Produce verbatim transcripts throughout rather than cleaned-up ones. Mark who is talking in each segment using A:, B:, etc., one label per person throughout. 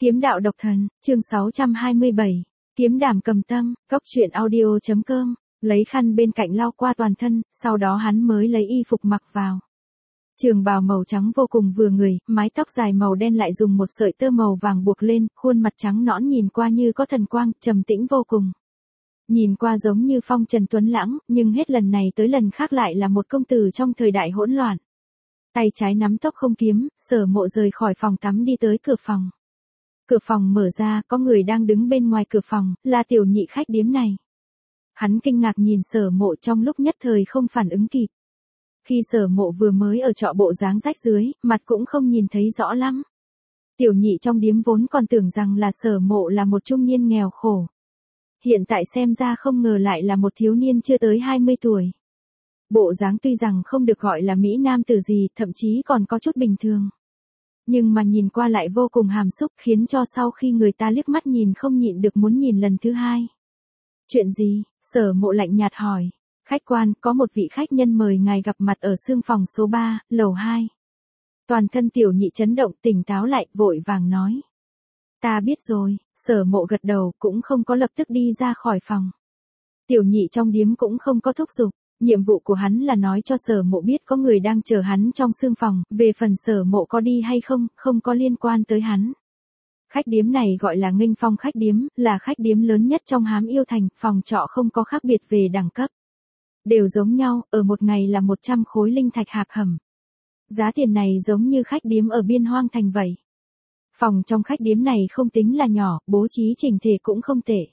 A: Kiếm đạo độc thần, chương sáu trăm hai mươi bảy. Kiếm đảm cầm tâm, góc truyện audio.com, lấy khăn bên cạnh lau qua toàn thân, sau đó hắn mới lấy y phục mặc vào. Trường bào màu trắng vô cùng vừa người, mái tóc dài màu đen lại dùng một sợi tơ màu vàng buộc lên, khuôn mặt trắng nõn nhìn qua như có thần quang, trầm tĩnh vô cùng. Nhìn qua giống như phong trần tuấn lãng, nhưng hết lần này tới lần khác lại là một công tử trong thời đại hỗn loạn. Tay trái nắm tóc không kiếm, Sở Mộ rời khỏi phòng tắm đi tới cửa phòng. Cửa phòng mở ra, có người đang đứng bên ngoài cửa phòng, là tiểu nhị khách điếm này. Hắn kinh ngạc nhìn Sở Mộ trong lúc nhất thời không phản ứng kịp. Khi Sở Mộ vừa mới ở trọ bộ dáng rách dưới, mặt cũng không nhìn thấy rõ lắm. Tiểu nhị trong điếm vốn còn tưởng rằng là Sở Mộ là một trung niên nghèo khổ. Hiện tại xem ra không ngờ lại là một thiếu niên chưa tới hai mươi tuổi. Bộ dáng tuy rằng không được gọi là mỹ nam tử gì, thậm chí còn có chút bình thường. Nhưng mà nhìn qua lại vô cùng hàm xúc, khiến cho sau khi người ta liếc mắt nhìn không nhịn được muốn nhìn lần thứ hai. Chuyện gì? Sở Mộ lạnh nhạt hỏi. Khách quan, có một vị khách nhân mời ngài gặp mặt ở xương phòng số ba, lầu hai. Toàn thân tiểu nhị chấn động, tỉnh táo lại, vội vàng nói. Ta biết rồi. Sở Mộ gật đầu, cũng không có lập tức đi ra khỏi phòng. Tiểu nhị trong điếm cũng không có thúc giục. Nhiệm vụ của hắn là nói cho Sở Mộ biết có người đang chờ hắn trong xương phòng, về phần Sở Mộ có đi hay không, không có liên quan tới hắn. Khách điếm này gọi là Nghênh Phong khách điếm, là khách điếm lớn nhất trong Hám Yêu Thành, phòng trọ không có khác biệt về đẳng cấp. Đều giống nhau, ở một ngày là một trăm khối linh thạch hạp hầm. Giá tiền này giống như khách điếm ở Biên Hoang Thành vậy. Phòng trong khách điếm này không tính là nhỏ, bố trí chỉnh thể cũng không tệ.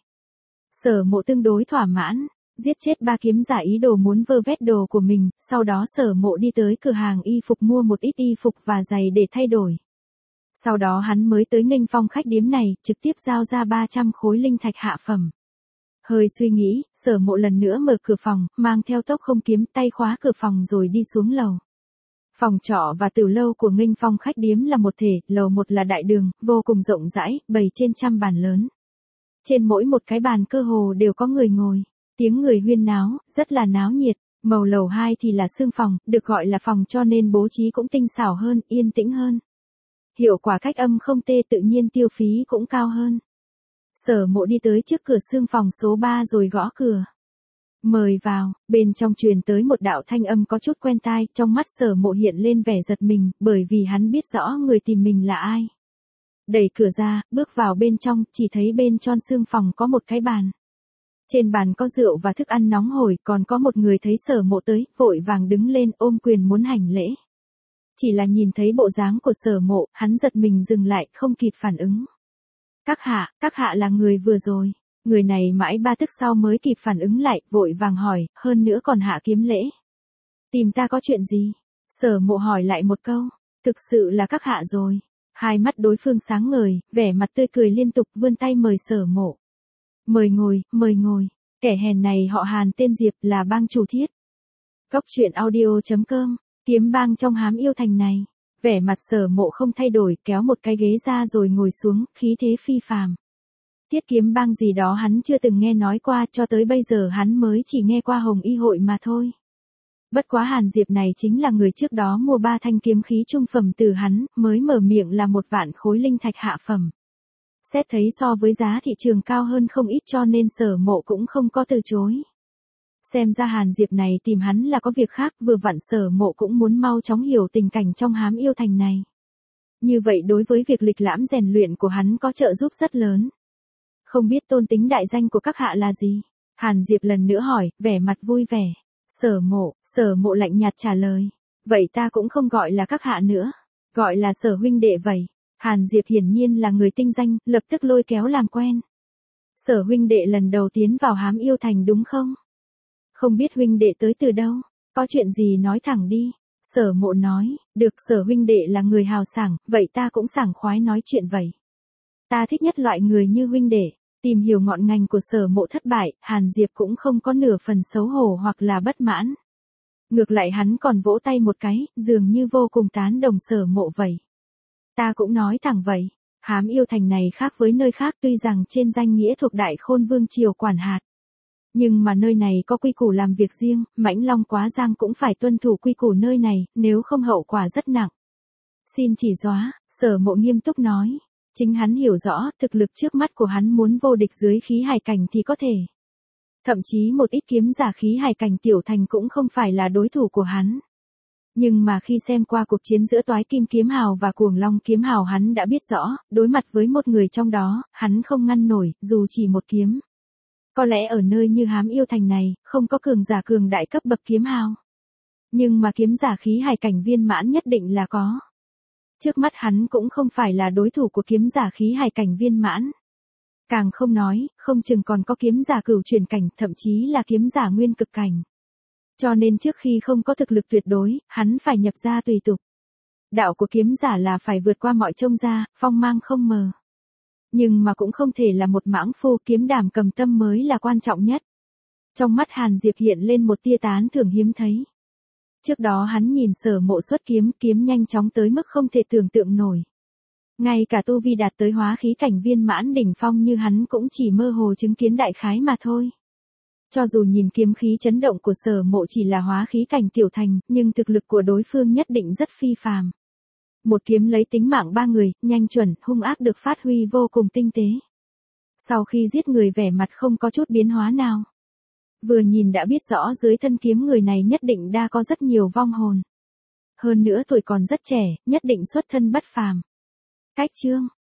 A: Sở Mộ tương đối thỏa mãn. Giết chết ba kiếm giả ý đồ muốn vơ vét đồ của mình, sau đó Sở Mộ đi tới cửa hàng y phục mua một ít y phục và giày để thay đổi. Sau đó hắn mới tới Nghênh Phong khách điếm này, trực tiếp giao ra ba trăm khối linh thạch hạ phẩm. Hơi suy nghĩ, Sở Mộ lần nữa mở cửa phòng, mang theo tốc không kiếm, tay khóa cửa phòng rồi đi xuống lầu. Phòng trọ và tiểu lâu của Nghênh Phong khách điếm là một thể, lầu một là đại đường, vô cùng rộng rãi, bày trên trăm bàn lớn. Trên mỗi một cái bàn cơ hồ đều có người ngồi. Tiếng người huyên náo, rất là náo nhiệt. Màu lầu hai thì là xương phòng, được gọi là phòng cho nên bố trí cũng tinh xảo hơn, yên tĩnh hơn. Hiệu quả cách âm không tê, tự nhiên tiêu phí cũng cao hơn. Sở Mộ đi tới trước cửa xương phòng số ba rồi gõ cửa. Mời vào, bên trong truyền tới một đạo thanh âm có chút quen tai, trong mắt Sở Mộ hiện lên vẻ giật mình, bởi vì hắn biết rõ người tìm mình là ai. Đẩy cửa ra, bước vào bên trong, chỉ thấy bên trong xương phòng có một cái bàn. Trên bàn có rượu và thức ăn nóng hổi, còn có một người thấy Sở Mộ tới, vội vàng đứng lên ôm quyền muốn hành lễ. Chỉ là nhìn thấy bộ dáng của Sở Mộ, hắn giật mình dừng lại, không kịp phản ứng. Các hạ, các hạ là người vừa rồi. Người này mãi ba tức sau mới kịp phản ứng lại, vội vàng hỏi, hơn nữa còn hạ kiếm lễ. Tìm ta có chuyện gì? Sở Mộ hỏi lại một câu. Thực sự là các hạ rồi. Hai mắt đối phương sáng ngời, vẻ mặt tươi cười liên tục, vươn tay mời Sở Mộ. Mời ngồi, mời ngồi. Kẻ hèn này họ Hàn tên Diệp, là bang chủ thiết. Góc truyện audio.com, kiếm bang trong Hám Yêu Thành này. Vẻ mặt Sở Mộ không thay đổi, kéo một cái ghế ra rồi ngồi xuống, khí thế phi phàm. Thiết kiếm bang gì đó hắn chưa từng nghe nói qua, cho tới bây giờ hắn mới chỉ nghe qua Hồng Y hội mà thôi. Bất quá Hàn Diệp này chính là người trước đó mua ba thanh kiếm khí trung phẩm từ hắn, mới mở miệng là một vạn khối linh thạch hạ phẩm. Xét thấy so với giá thị trường cao hơn không ít cho nên Sở Mộ cũng không có từ chối. Xem ra Hàn Diệp này tìm hắn là có việc khác, vừa vặn Sở Mộ cũng muốn mau chóng hiểu tình cảnh trong Hám Yêu Thành này. Như vậy đối với việc lịch lãm rèn luyện của hắn có trợ giúp rất lớn. Không biết tôn tính đại danh của các hạ là gì? Hàn Diệp lần nữa hỏi, vẻ mặt vui vẻ. Sở Mộ, Sở Mộ lạnh nhạt trả lời. Vậy ta cũng không gọi là các hạ nữa. Gọi là Sở huynh đệ vậy. Hàn Diệp hiển nhiên là người tinh danh, lập tức lôi kéo làm quen. Sở huynh đệ lần đầu tiến vào Hám Yêu Thành đúng không? Không biết huynh đệ tới từ đâu, có chuyện gì nói thẳng đi. Sở Mộ nói, được, Sở huynh đệ là người hào sảng, vậy ta cũng sảng khoái nói chuyện vậy. Ta thích nhất loại người như huynh đệ. Tìm hiểu ngọn ngành của Sở Mộ thất bại, Hàn Diệp cũng không có nửa phần xấu hổ hoặc là bất mãn. Ngược lại hắn còn vỗ tay một cái, dường như vô cùng tán đồng Sở Mộ vậy. Ta cũng nói thẳng vậy, Hám Yêu Thành này khác với nơi khác, tuy rằng trên danh nghĩa thuộc Đại Khôn Vương triều quản hạt. Nhưng mà nơi này có quy củ làm việc riêng, Mãnh Long Quá Giang cũng phải tuân thủ quy củ nơi này, nếu không hậu quả rất nặng. Xin chỉ dóa, Sở Mộ nghiêm túc nói. Chính hắn hiểu rõ, thực lực trước mắt của hắn muốn vô địch dưới khí hải cảnh thì có thể. Thậm chí một ít kiếm giả khí hải cảnh tiểu thành cũng không phải là đối thủ của hắn. Nhưng mà khi xem qua cuộc chiến giữa Toái Kim Kiếm Hào và Cuồng Long Kiếm Hào hắn đã biết rõ, đối mặt với một người trong đó, hắn không ngăn nổi, dù chỉ một kiếm. Có lẽ ở nơi như Hám Yêu Thành này, không có cường giả cường đại cấp bậc kiếm hào. Nhưng mà kiếm giả khí hải cảnh viên mãn nhất định là có. Trước mắt hắn cũng không phải là đối thủ của kiếm giả khí hải cảnh viên mãn. Càng không nói, không chừng còn có kiếm giả cửu chuyển cảnh, thậm chí là kiếm giả nguyên cực cảnh. Cho nên trước khi không có thực lực tuyệt đối, hắn phải nhập ra tùy tục. Đạo của kiếm giả là phải vượt qua mọi trông ra, phong mang không mờ. Nhưng mà cũng không thể là một mãng phu, kiếm đảm cầm tâm mới là quan trọng nhất. Trong mắt Hàn Diệp hiện lên một tia tán thưởng hiếm thấy. Trước đó hắn nhìn Sở Mộ xuất kiếm, kiếm nhanh chóng tới mức không thể tưởng tượng nổi. Ngay cả tu vi đạt tới hóa khí cảnh viên mãn đỉnh phong như hắn cũng chỉ mơ hồ chứng kiến đại khái mà thôi. Cho dù nhìn kiếm khí chấn động của Sở Mộ chỉ là hóa khí cảnh tiểu thành, nhưng thực lực của đối phương nhất định rất phi phàm. Một kiếm lấy tính mạng ba người, nhanh chuẩn, hung ác được phát huy vô cùng tinh tế. Sau khi giết người vẻ mặt không có chút biến hóa nào. Vừa nhìn đã biết rõ dưới thân kiếm người này nhất định đã có rất nhiều vong hồn. Hơn nữa tuổi còn rất trẻ, nhất định xuất thân bất phàm. Cách chương